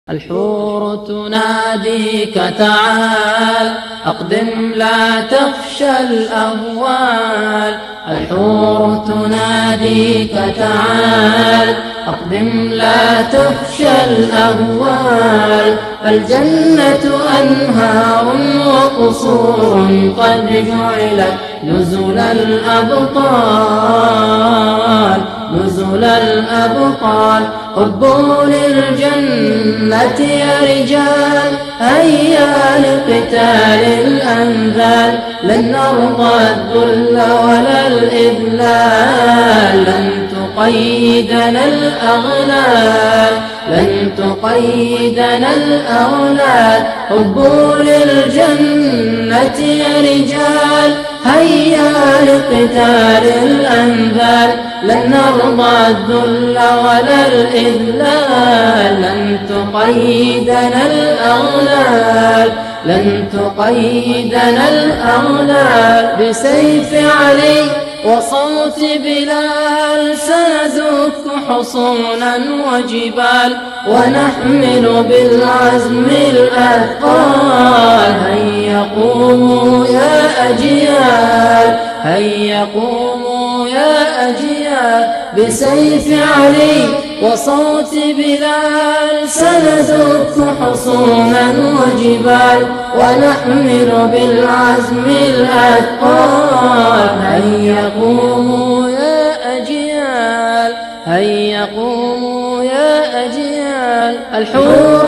الحور تناديك تعال أقدم لا تخشى الأهوال. الحور تناديك تعال أقدم لا تخشى الأهوال. فالجنة أنهار وقصور قد جعلت نزل الأبطال. نزل الأبطال حبوا للجنة يا رجال. هيا لقتال الأنذال لن نرضى الذل ولا الإذلال. لن تقيدنا الأغلال لن تقيدنا الأغلال. حبوا للجنة يا رجال. هيا لقتال الأنذال لن نرضى الذل ولا الإذلال. لن تقيدنا الأغلال لن تقيدنا الأغلال. بسيف علي وصوت بلال سنزك حصونا وجبال ونحمل بالعزم الأثقال. هيا قوموا يا أجيال هيا قوموا يا أجيال. بسيف علي وصوت بلال سنزك حصونا وجبال ونحمل بالعزم الأثقال. هيا قوموا يا أجيال هيا قوموا يا أجيال. الحور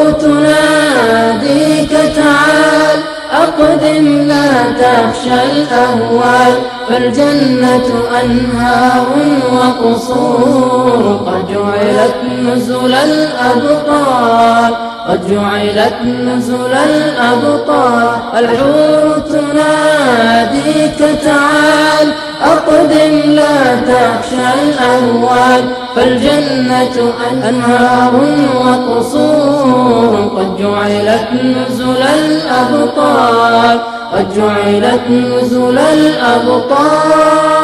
تناديك تعال أقدم لا تخشى الأهوال. فالجنة أنهار وقصور قد جعلت نزل الأبطال. قد جعلت نزل الأبطال. الحور تناديك تعال أقدم لا تخشى الأهوال. فالجنة أنهار وقصور قد جعلت نزل الأبطال. قد جعلت نزل الأبطال.